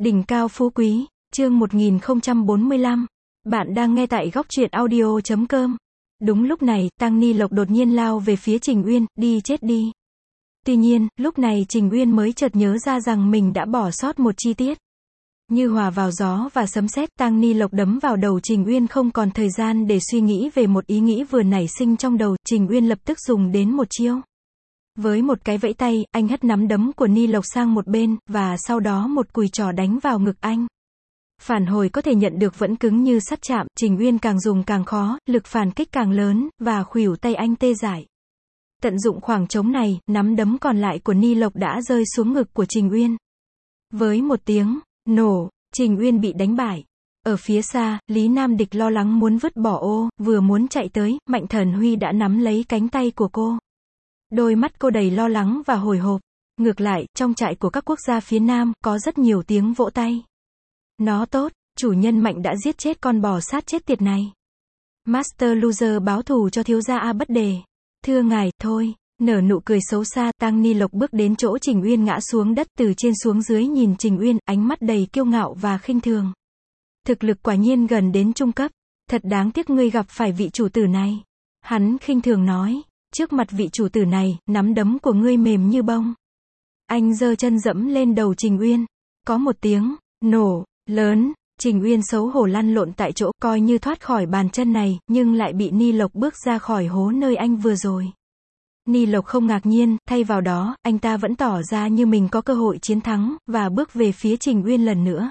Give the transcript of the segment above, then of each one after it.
Đỉnh cao phú quý, chương 1045. Bạn đang nghe tại góc truyện audio.com. Đúng lúc này, Tăng Ni Lộc đột nhiên lao về phía Trình Uyên, đi chết đi. Tuy nhiên, lúc này Trình Uyên mới chợt nhớ ra rằng mình đã bỏ sót một chi tiết. Như hòa vào gió và sấm sét, Tăng Ni Lộc đấm vào đầu Trình Uyên, không còn thời gian để suy nghĩ về một ý nghĩ vừa nảy sinh trong đầu, Trình Uyên lập tức dùng đến một chiêu. Với một cái vẫy tay, anh hất nắm đấm của Ni Lộc sang một bên, và sau đó một cùi trỏ đánh vào ngực anh. Phản hồi có thể nhận được vẫn cứng như sắt chạm, Trình Uyên càng dùng càng khó, lực phản kích càng lớn, và khuỷu tay anh tê dại. Tận dụng khoảng trống này, nắm đấm còn lại của Ni Lộc đã rơi xuống ngực của Trình Uyên. Với một tiếng nổ, Trình Uyên bị đánh bại. Ở phía xa, Lý Nam Địch lo lắng muốn vứt bỏ ô, vừa muốn chạy tới, Mạnh Thần Huy đã nắm lấy cánh tay của cô. Đôi mắt cô đầy lo lắng và hồi hộp. Ngược lại, trong trại của các quốc gia phía Nam, có rất nhiều tiếng vỗ tay. Nó tốt, chủ nhân Mạnh đã giết chết con bò sát chết tiệt này. Master Loser báo thù cho thiếu gia A Bất Đề. Thưa ngài, thôi. Nở nụ cười xấu xa, Tăng Ni Lộc bước đến chỗ Trình Uyên ngã xuống đất, từ trên xuống dưới nhìn Trình Uyên, ánh mắt đầy kiêu ngạo và khinh thường. Thực lực quả nhiên gần đến trung cấp. Thật đáng tiếc ngươi gặp phải vị chủ tử này. Hắn khinh thường nói. Trước mặt vị chủ tử này, nắm đấm của ngươi mềm như bông. Anh giơ chân dẫm lên đầu Trình Uyên. Có một tiếng nổ lớn, Trình Uyên xấu hổ lăn lộn tại chỗ, coi như thoát khỏi bàn chân này, nhưng lại bị Ni Lộc bước ra khỏi hố nơi anh vừa rồi. Ni Lộc không ngạc nhiên, thay vào đó, anh ta vẫn tỏ ra như mình có cơ hội chiến thắng, và bước về phía Trình Uyên lần nữa.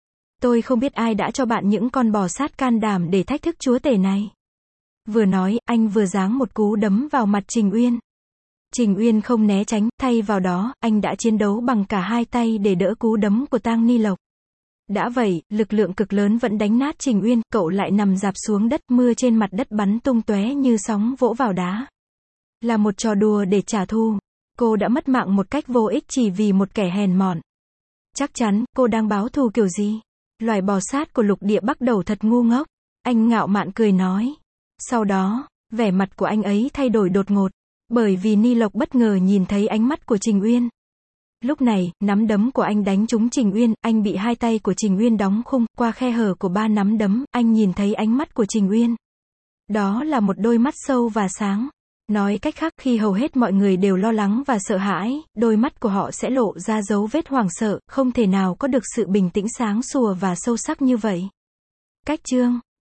Tôi không biết ai đã cho bạn những con bò sát can đảm để thách thức chúa tể này. Vừa nói, anh vừa giáng một cú đấm vào mặt Trình Uyên. Trình Uyên không né tránh, thay vào đó, anh đã chiến đấu bằng cả hai tay để đỡ cú đấm của Tăng Ni Lộc. Đã vậy, lực lượng cực lớn vẫn đánh nát Trình Uyên, cậu lại nằm rạp xuống đất, mưa trên mặt đất bắn tung tóe như sóng vỗ vào đá. Là một trò đùa để trả thù. Cô đã mất mạng một cách vô ích chỉ vì một kẻ hèn mọn. Chắc chắn, cô đang báo thù kiểu gì? Loài bò sát của lục địa Bắc đầu thật ngu ngốc. Anh ngạo mạn cười nói. Sau đó, vẻ mặt của anh ấy thay đổi đột ngột, bởi vì Ni Lộc bất ngờ nhìn thấy ánh mắt của Trình Uyên. Lúc này, nắm đấm của anh đánh trúng Trình Uyên, anh bị hai tay của Trình Uyên đóng khung, qua khe hở của ba nắm đấm, anh nhìn thấy ánh mắt của Trình Uyên. Đó là một đôi mắt sâu và sáng. Nói cách khác, khi hầu hết mọi người đều lo lắng và sợ hãi, đôi mắt của họ sẽ lộ ra dấu vết hoảng sợ, không thể nào có được sự bình tĩnh sáng sủa và sâu sắc như vậy. Cách chương